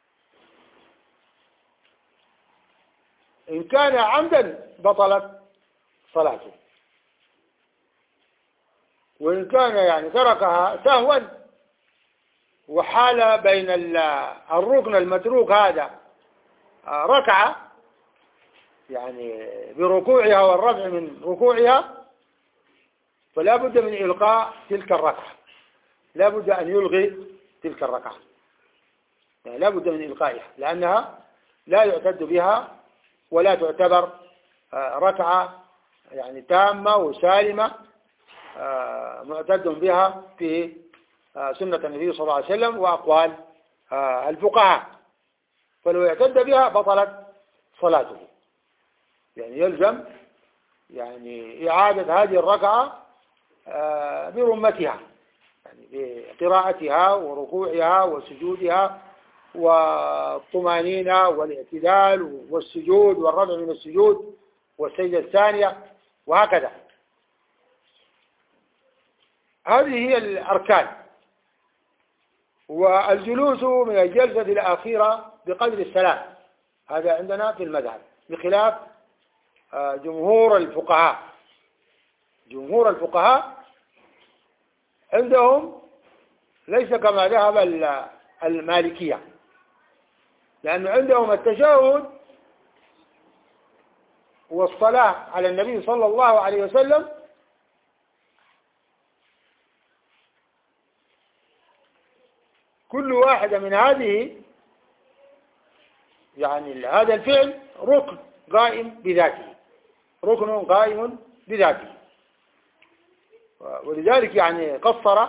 إن كان عمدا بطلت صلاته، وإن كان يعني تركها سهوا وحال بين الركن المتروك هذا ركعة يعني بركوعها والرفع من ركوعها، فلا بد من إلقاء تلك الركعة، لا بد أن يلغي تلك الركعة، يعني لا بد من إلقائها، لأنها لا يعتد بها ولا تعتبر ركعة يعني تامة وسالمة معتد بها في سنة النبي صلى الله عليه وسلم وأقوال الفقهاء. فلو اعتد بها بطلت صلاته، يعني يلزم يعني إعادة هذه الركعة برمتها، يعني بقراءتها وركوعها وسجودها والطمانينة والاعتدال والسجود والرفع من السجود والسجدة الثانية وهكذا. هذه هي الأركان. والجلوس من الجلسة الأخيرة بقدر السلام، هذا عندنا في المذهب، بخلاف جمهور الفقهاء. جمهور الفقهاء عندهم ليس كما ذهب المالكية، لأن عندهم التشهد والصلاة على النبي صلى الله عليه وسلم كل واحدة من هذه يعني هذا الفعل ركن قائم بذاته، ركن قائم بذاته. ولذلك يعني قصر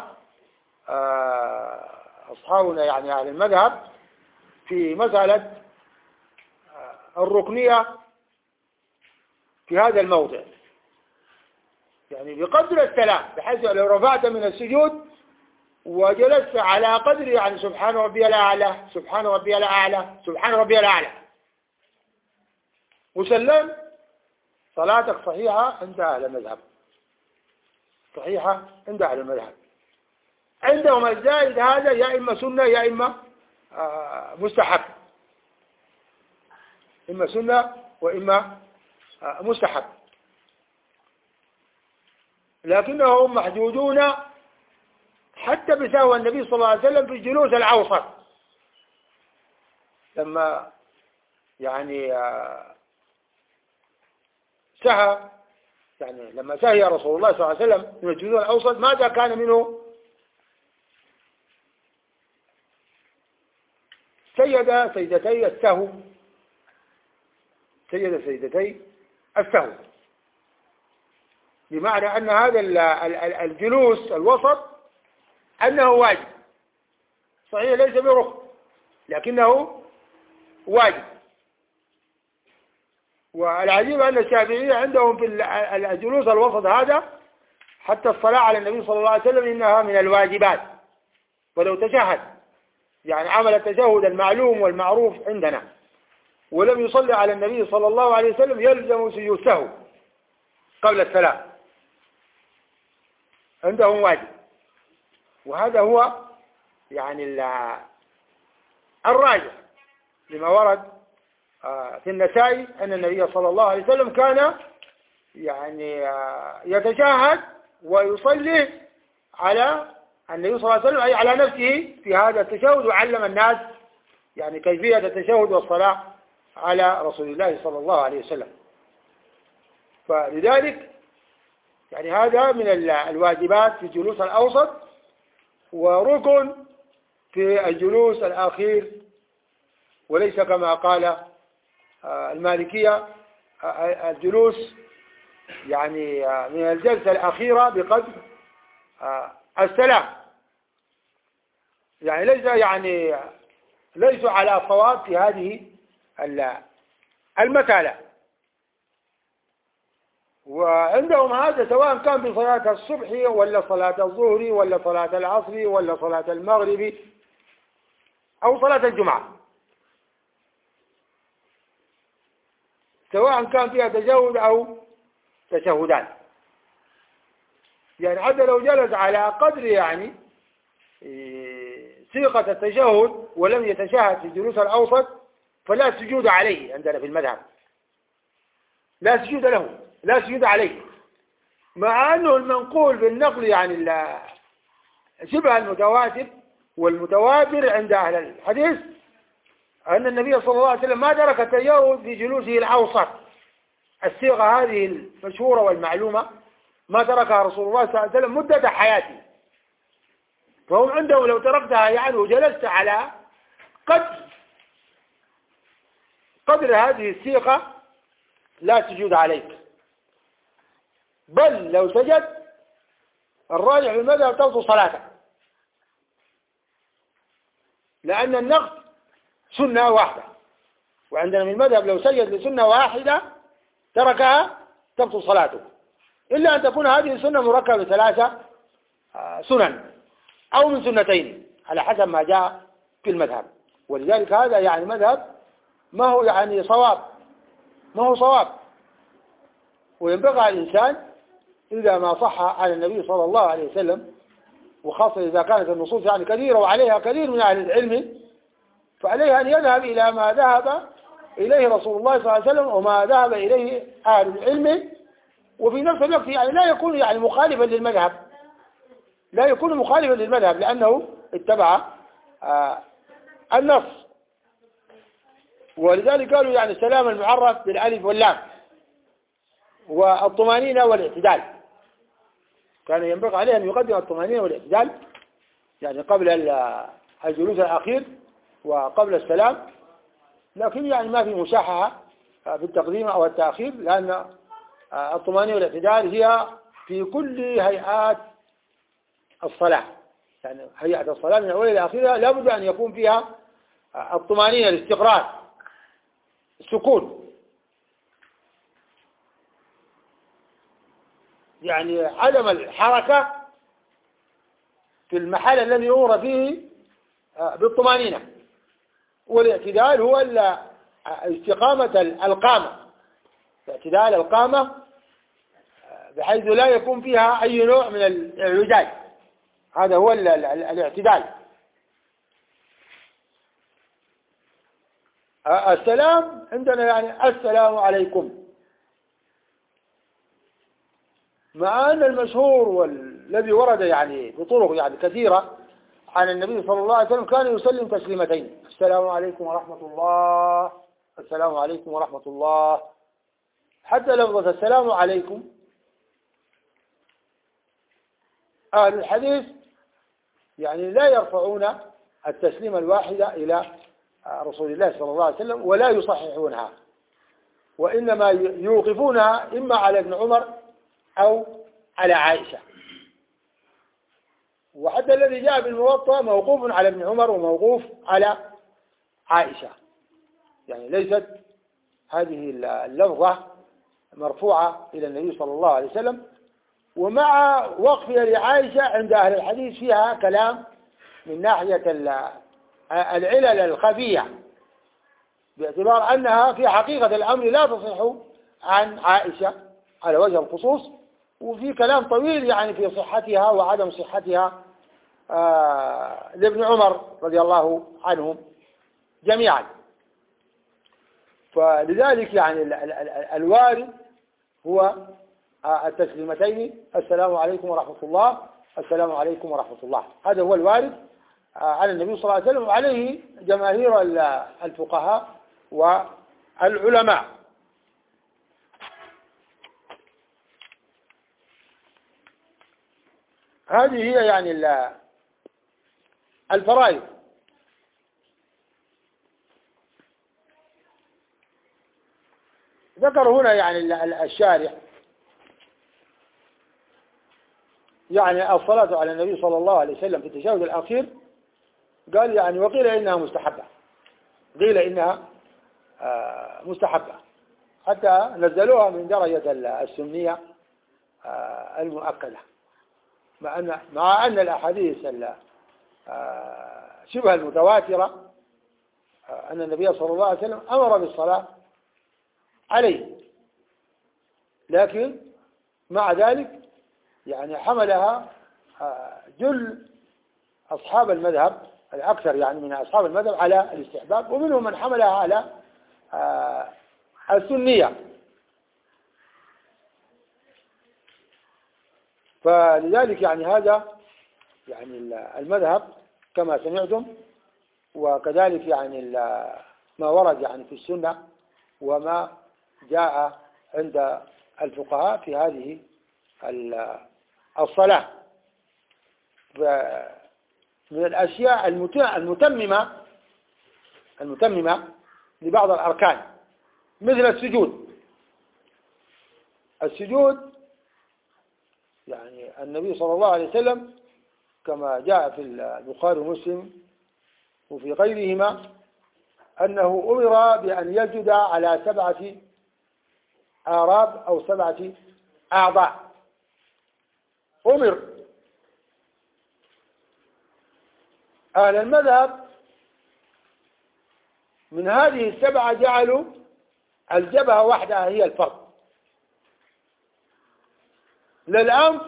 أصحابنا يعني أهل المذهب في مسألة الركنية في هذا الموضع، يعني بقدر السلام، بحيث لو رفعت من السجود وجلست على قدر يعني سبحان ربي الأعلى سبحان ربي الأعلى سبحان ربي الأعلى وسلم، صلاتك صحيحة عند أهل المذهب، صحيحة عند أهل المذهب. عندهم الزائد هذا يا إما سنة يا إما مستحب، إما سنة وإما مستحب، لكنهم محدودون حتى بسهو النبي صلى الله عليه وسلم في الجلوس الأوسط، لما يعني سهى يعني لما سهى رسول الله صلى الله عليه وسلم من الجنود الأوسط ماذا كان منه؟ سجد سجدتي السهو سجد سجدتي السهو، بمعنى أن هذا الجلوس الوسط أنه واجب، صحيح ليس بركن لكنه واجب. والعجيب أن الشافعية عندهم في الجلوس الوسط هذا حتى الصلاة على النبي صلى الله عليه وسلم إنها من الواجبات، ولو تشهد يعني عمل التشهد المعلوم والمعروف عندنا ولم يصلي على النبي صلى الله عليه وسلم يلزم سجود السهو قبل السلام، عندهم واجب. وهذا هو يعني الراجح لما ورد في النسائي أن النبي صلى الله عليه وسلم كان يعني يتشهد ويصلي على النبي صلى الله عليه وسلم أي على نفسه في هذا التشهد، وعلم الناس يعني كيفية التشهد والصلاة على رسول الله صلى الله عليه وسلم. فلذلك يعني هذا من الواجبات في الجلوس الأوسط، وركن في الجلوس الأخير، وليس كما قال المالكية الجلوس يعني من الجلسة الأخيرة بقدر السلام، يعني ليس يعني ليسوا على صواب في هذه المسألة. وعندهم هذا سواء كان في صلاة الصبح ولا صلاة الظهر ولا صلاة العصر ولا صلاة المغرب أو صلاة الجمعة، سواء كان فيها تشهد أو تشهدان. يعني حتى لو جلس على قدر يعني صيغة التشهد ولم يتشهد في الجلوس الأوسط فلا سجود عليه عندنا في المذهب، لا سجود له، لا سجود عليه، مع أنه المنقول بالنقل يعني شبه المتواتر والمتواتر عند أهل الحديث أن النبي صلى الله عليه وسلم ما ترك التشهد في جلوسه الأوسط، الصيغة هذه المشهورة والمعلومة ما تركها رسول الله صلى الله عليه وسلم مدة حياته. فهم عندهم لو تركتها يعني وجلست على قدر قدر هذه الصيغة لا سجود عليك، بل لو سجد الراجح في المذهب تبطل صلاتك، لأن النقد سنة واحدة، وعندنا من المذهب لو سجد لسنة واحدة تركها تبطل صلاته، إلا أن تكون هذه السنة مركبة بثلاثة سنن أو من سنتين على حسب ما جاء في المذهب. ولذلك هذا يعني مذهب ما هو يعني صواب، ما هو صواب. وينبغي على الإنسان إذا ما صح عن النبي صلى الله عليه وسلم، وخاصة إذا كانت النصوص يعني كثيرة وعليها كثير من أهل العلم، فعليه أن يذهب إلى ما ذهب إليه رسول الله صلى الله عليه وسلم وما ذهب إليه أهل العلم، وفي نفس الوقت يعني لا يكون يعني مخالفا للمذهب، لا يكون مخالفا للمذهب لأنه اتبع آه النص. ولذلك قالوا يعني السلام المعرف بالألف واللام والطمأنينة والاعتدال، كان ينبغي عليه أن يقدم الطمأنينة والاعتدال يعني قبل الجلوس الأخير وقبل السلام، لكن يعني ما في مشاحة في التقديم أو التأخير، لأن الطمأنينة والاعتدال هي في كل هيئات الصلاة، يعني هيئة الصلاة من أولها إلى آخرها لابد أن يكون فيها الطمأنينة، الاستقرار، السكون، يعني عدم الحركة في المحل الذي يمر فيه بالطمأنينة. والاعتدال هو استقامة القامة، اعتدال القامة بحيث لا يكون فيها أي نوع من الإعوجاج، هذا هو الاعتدال. السلام عندنا يعني السلام عليكم، مع أن المشهور والذي ورد يعني بطرق يعني كثيرة عن النبي صلى الله عليه وسلم كان يسلم تسليمتين: السلام عليكم ورحمة الله، السلام عليكم ورحمة الله. حتى لفظة السلام عليكم أهل الحديث يعني لا يرفعون التسليم الواحدة إلى رسول الله صلى الله عليه وسلم ولا يصححونها، وإنما يوقفونها إما على ابن عمر أو على عائشة. وحتى الذي جاء بالموطأ موقوف على ابن عمر وموقوف على عائشة، يعني ليست هذه اللفظة مرفوعة إلى النبي صلى الله عليه وسلم. ومع وقفها لعائشة عند أهل الحديث فيها كلام من ناحية العلل الخفية، باعتبار أنها في حقيقة الأمر لا تصح عن عائشة على وجه الخصوص، وفي كلام طويل يعني في صحتها وعدم صحتها آه لابن عمر رضي الله عنهم جميعا. فلذلك يعني ال ال ال الوارد هو آه التسليمتين: السلام عليكم ورحمة الله، السلام عليكم ورحمة الله. هذا هو الوارد آه على النبي صلى الله عليه وسلم، وعليه جماهير الفقهاء والعلماء. هذه هي يعني الفرائض. ذكر هنا يعني الشارح يعني الصلاة على النبي صلى الله عليه وسلم في التشهد الأخير، قال يعني وقيل إنها مستحبة، قيل إنها مستحبة، حتى نزلوها من درجة السنية المؤكدة، مع أن مع أن الأحاديث شبه المتواترة أن النبي صلى الله عليه وسلم أمر بالصلاة عليه، لكن مع ذلك يعني حملها جل أصحاب المذهب الأكثر يعني من أصحاب المذهب على الاستحباب، ومنهم من حملها على السنية. فلذلك يعني هذا يعني المذهب كما سمعتم، وكذلك يعني ما ورد يعني في السنة وما جاء عند الفقهاء في هذه الصلاة. من الأشياء المتممة المتممة لبعض الأركان مثل السجود. السجود يعني النبي صلى الله عليه وسلم كما جاء في البخاري ومسلم وفي غيرهما أنه أمر بأن يسجد على سبعة آراب أو سبعة أعضاء. أمر. أهل المذهب من هذه السبعة جعلوا الجبهة وحدها هي الفرد، لا الأنف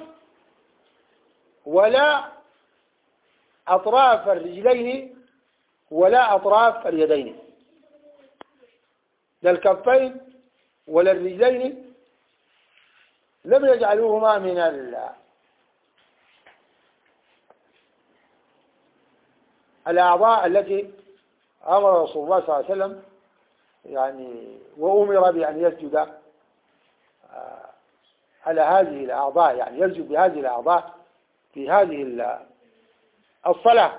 ولا أطراف الرجلين ولا أطراف اليدين، لا الكفين ولا الرجلين، لم يجعلوهما من الأعضاء التي أمر رسول الله صلى الله عليه وسلم يعني وأمر بأن يسجد على هذه الأعضاء، يعني يسجد بهذه الأعضاء في هذه الصلاة.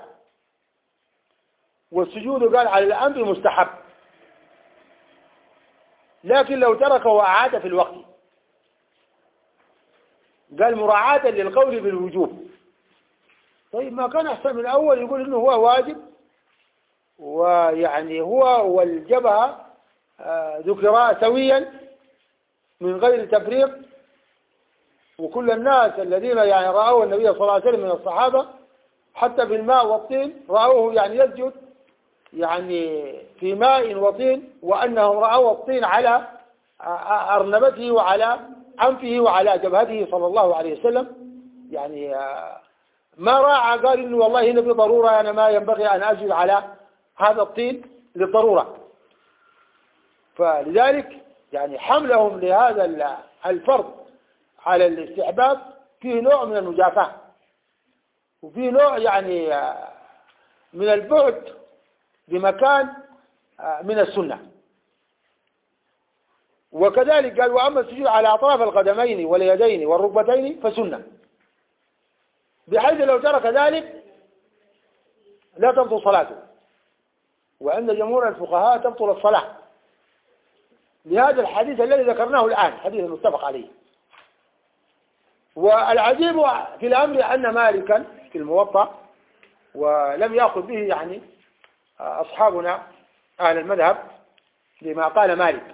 والسجود قال على الأمر مستحب، لكن لو تركه وأعاد في الوقت قال مراعاة للقول بالوجوب. طيب ما كان أحسن من الأول يقول إنه هو واجب، ويعني هو والجبهة ذكرا سويا من غير تفريق، وكل الناس الذين يعني رأوا النبي صلى الله عليه وسلم من الصحابة حتى بالماء والطين رأوه يعني يسجد يعني في ماء وطين، وأنهم رأوا الطين على أرنبته وعلى أنفه وعلى جبهته صلى الله عليه وسلم، يعني ما راعى قال إنه والله هنا بضرورة أنا ما ينبغي أن أسجد على هذا الطين للضرورة. فلذلك يعني حملهم لهذا الفرض على الاستحباب فيه نوع من المجافاة، وفيه نوع يعني من البعد بمكان من السنة. وكذلك قال وأما السجود على أطراف القدمين واليدين والركبتين فسنة، بحيث لو ترك ذلك لا تبطل صلاته، وعند جمهور الفقهاء تبطل الصلاة لهذا الحديث الذي ذكرناه الآن، حديث المتفق عليه. والعجيب في الأمر أن مالكا في الموطأ، ولم يأخذ به يعني أصحابنا أهل المذهب لما قال مالك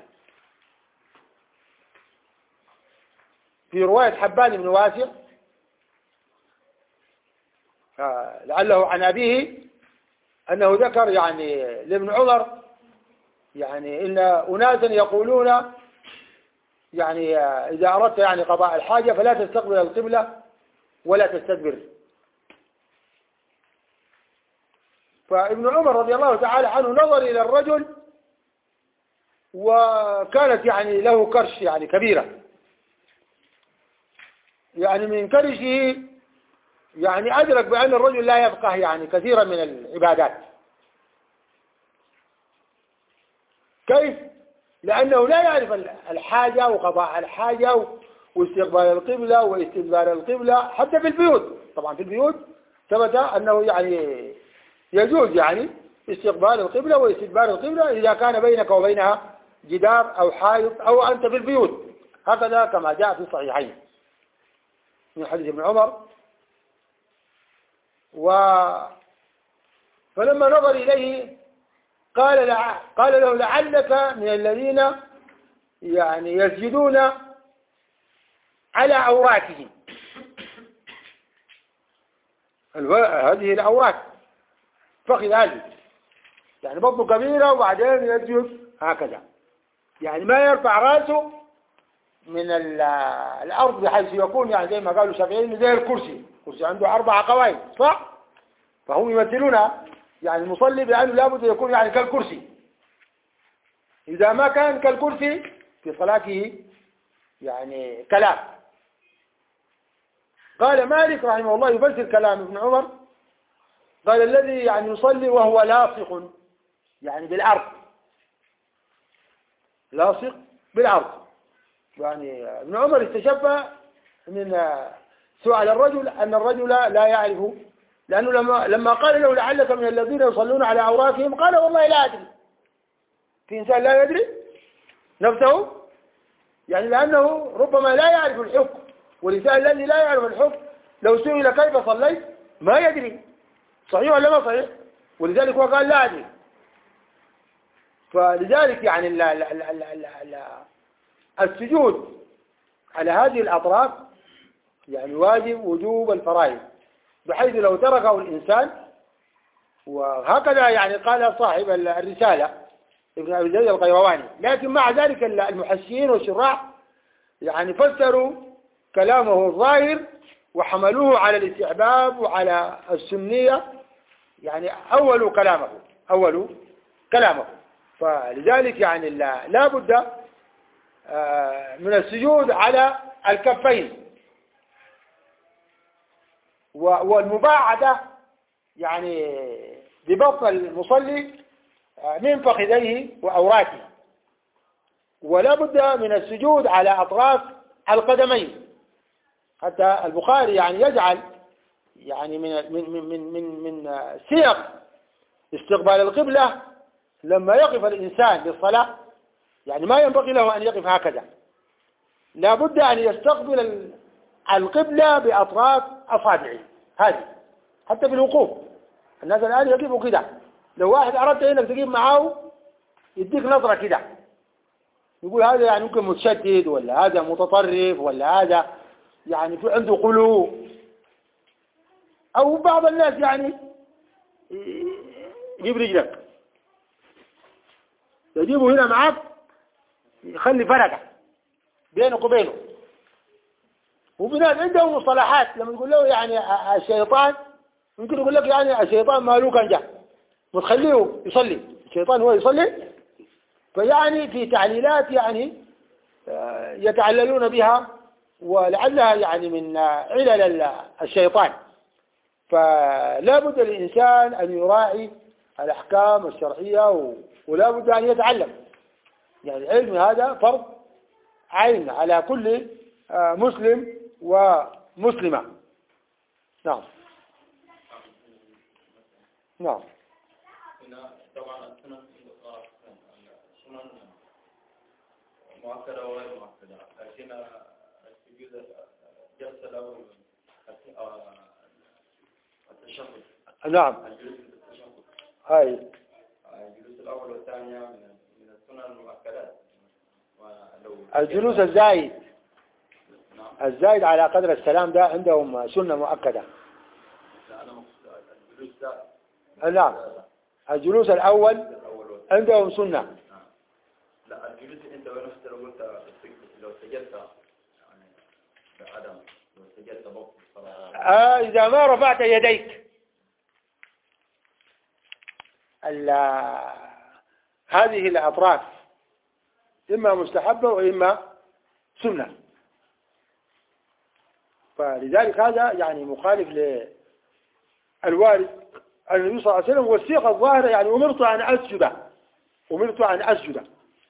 في رواية حبان بن واسع لعله عن أبيه أنه ذكر يعني لابن عمر يعني إن أناسا يقولون يعني إذا أردت يعني قضاء الحاجة فلا تستقبل القبلة ولا تستدبر. فابن عمر رضي الله تعالى عنه نظر إلى الرجل وكانت يعني له كرش يعني كبيرة، يعني من كرشه يعني أدرك بأن الرجل لا يفقه يعني كثيرا من العبادات. كيف؟ لأنه لا يعرف الحاجة وقضاء الحاجة واستقبال القبلة واستدبار القبلة حتى في البيوت. طبعا في البيوت ثبت أنه يعني يجوز يعني استقبال القبلة واستدبار القبلة إذا كان بينك وبينها جدار أو حائط أو أنت في البيوت، هكذا كما جاء في الصحيحين من حديث ابن عمر. و فلما نظر إليه قال لع... قال له لعلك من الذين يعني يسجدون على عوراتهم. هذه العورات فخذ هذه يعني بطنه كبيرة وبعدين يسجد هكذا، يعني ما يرفع رأسه من الأرض بحيث يكون يعني زي ما قالوا الشافعيين زي الكرسي، الكرسي عنده أربع قوائم صح؟ فهم يمثلونها يعني المصلي بأنه لابد يكون يعني كالكرسي، إذا ما كان كالكرسي في صلاته يعني كلام. قال مالك رحمه الله يفسر كلام ابن عمر، قال الذي يعني يصلي وهو لاصق يعني بالأرض، لاصق بالأرض. يعني ابن عمر استشف من سؤال الرجل أن الرجل لا يعرف، لأنه لما لما قال له لعلك من الذين يصلون على عوراتهم قال والله لا أدري. في إنسان لا يدري نفسه يعني لأنه ربما لا يعرف الحكم، والإنسان الذي لا يعرف الحكم لو سئل كيف صليت ما يدري صحيح ولا ما صحيح، ولذلك هو قال لا أدري. فلذلك يعني لا لا لا لا لا لا السجود على هذه الأطراف يعني واجب وجوب الفرائض، بحيث لو تركه الإنسان، وهكذا يعني قال صاحب الرسالة ابن أبي زيد القيرواني. لكن مع ذلك المحشيين والشراح يعني فسروا كلامه الظاهر وحملوه على الاستحباب وعلى السنية، يعني أول كلامه أول كلامه فلذلك يعني لا, لا بد من السجود على الكفين والمباعدة يعني ببطن المصلي من فخذيه وأوراته، ولا بد من السجود على أطراف القدمين. حتى البخاري يعني يجعل يعني من من من من من سياق استقبال القبلة لما يقف الإنسان للصلاة، يعني ما ينبغي له أن يقف هكذا، لا بد أن يستقبل القبلة بأطراف أصابعه هذه. حتى في الوقوف الناس الآن يقفوا كده، لو واحد أردت أنك تجيب معه يديك نظرة كده يقول هذا يعني ممكن متشدد ولا هذا متطرف ولا هذا يعني في عنده قلوب. أو بعض الناس يعني يجيب رجلك يجيبه هنا معك يخلي فرقة بينك وبينه. وفي ناس عندهم مصطلحات لما يقول له يعني الشيطان ممكن يقول لك يعني الشيطان مالو كان جاء وتخليه يصلي، الشيطان هو يصلي. فيعني في تعليلات يعني يتعللون بها ولعلها يعني من علل الشيطان. فلا بد للإنسان أن يراعي الأحكام الشرعية ولا بد أن يتعلم. يعني العلم هذا فرض عين على كل مسلم ومسلمة. نعم نعم. طبعا السنن سنن مؤكدة وغير مؤكدة، لكن السجود الجلسة الأول التشهد. نعم. الجلوس التشهد. هاي. الجلوس الأول والثانية من السنن المؤكدات. الجلوس الزايد. الزايد على قدر السلام ده عندهم سنة مؤكدة. الجلوس ده. نعم. الجلوس الأول عندهم سنة. لا الجلوس أنت ونفسك لو قلت لو سجدت يعني بعدم لو سجدت بوقت الصلاة. آه إذا ما رفعت يديك. هذه الأطراف إما مستحبة وإما سنة. فلذلك هذا يعني مخالف للوارد النبي صلى الله عليه وسلم. والصيغة الظاهرة يعني أمرت أن أسجد، أمرت أن أسجد.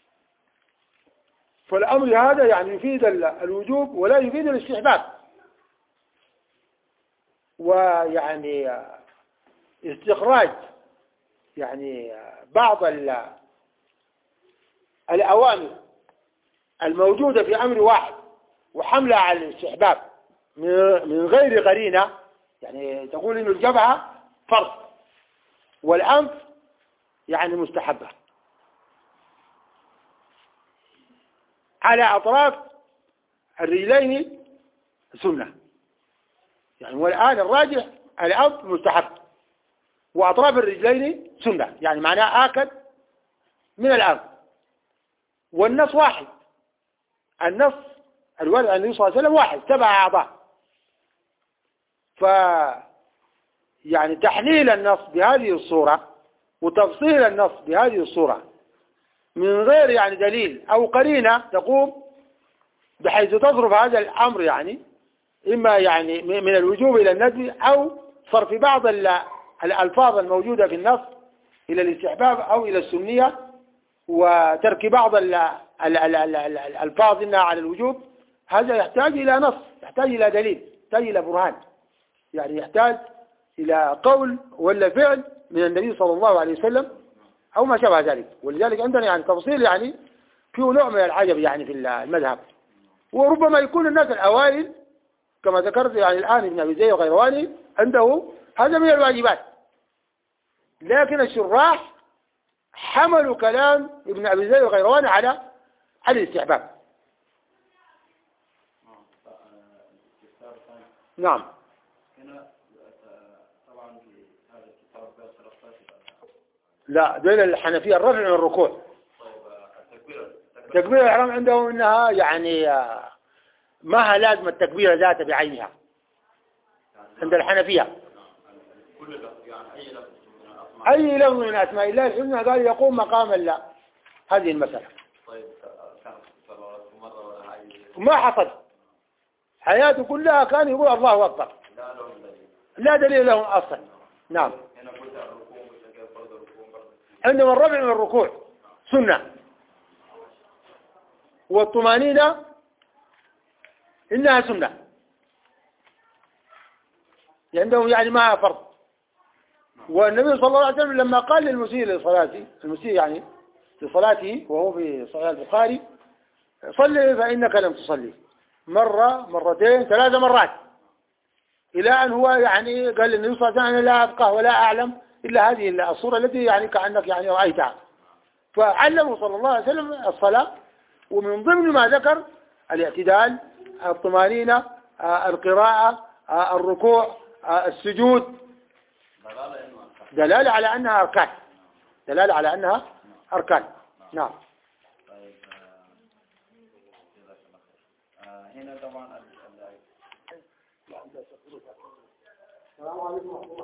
فالأمر هذا يعني يفيد الوجوب ولا يفيد الاستحباب. ويعني استخراج يعني بعض الأوامر الموجودة في أمر واحد وحملها على الاستحباب من غير قرينة، يعني تقول إنه الجبهة فرض والأنف يعني مستحبة على أطراف الرجلين سنة. يعني والآن الراجح الأنف مستحب وأطراف الرجلين سنة، يعني معناه آكد من الأنف. والنص واحد، النص الوارد عن النبي صلى الله عليه وسلم واحد، سبع أعضاء. ف يعني تحليل النص بهذه الصورة وتفصيل النص بهذه الصورة من غير يعني دليل أو قرينة تقوم بحيث تصرف هذا الأمر يعني إما يعني من الوجوب إلى الندب أو صرف بعض الألفاظ الموجودة في النص إلى الاستحباب أو إلى السنية، وترك بعض الألفاظ إنها على الوجوب. هذا يحتاج إلى نص، يحتاج إلى دليل، يحتاج إلى برهان، يعني يحتاج إلى قول ولا فعل من النبي صلى الله عليه وسلم أو ما شابه ذلك. ولذلك عندنا يعني تفصيل يعني فيه نوع من العجب يعني في المذهب. وربما يكون الناس الأوائل كما ذكرت يعني الآن ابن أبي زيد القيرواني عنده هذا من الواجبات، لكن الشراح حملوا كلام ابن أبي زيد القيرواني على على الاستحباب. نعم. لا دول الحنفية الرفع من الركوع. تكبير الإحرام عندهم إنها يعني ما لازم التكبير ذاته بعينها عند الحنفية. أي لفظ من أسماء الله الحسنى قال يقوم مقام الله هذه المسألة. ما حصل حياته كلها كان يقول الله أكبر، لا دليل لهم أصلا. نعم. عندما الرفع من الركوع سنة، والطمانينة إنها سنة عندهم يعني ما فرض. والنبي صلى الله عليه وسلم لما قال للمسيء لصلاته، المسيء يعني لصلاته وهو في صحيح البخاري صلي فإنك لم تصلي، مرة مرتين ثلاث مرات، إلى أن هو يعني قال للنبي صلى الله عليه وسلم أنا لا أفقه ولا أعلم إلا هذه الصورة التي يعني كأنك يعني رأيتها. فعلمه صلى الله عليه وسلم الصلاة، ومن ضمن ما ذكر الاعتدال، الطمانينة، القراءة، الركوع، السجود، دلالة على أنها أركان، دلالة على أنها أركان. نعم. هنا طبعا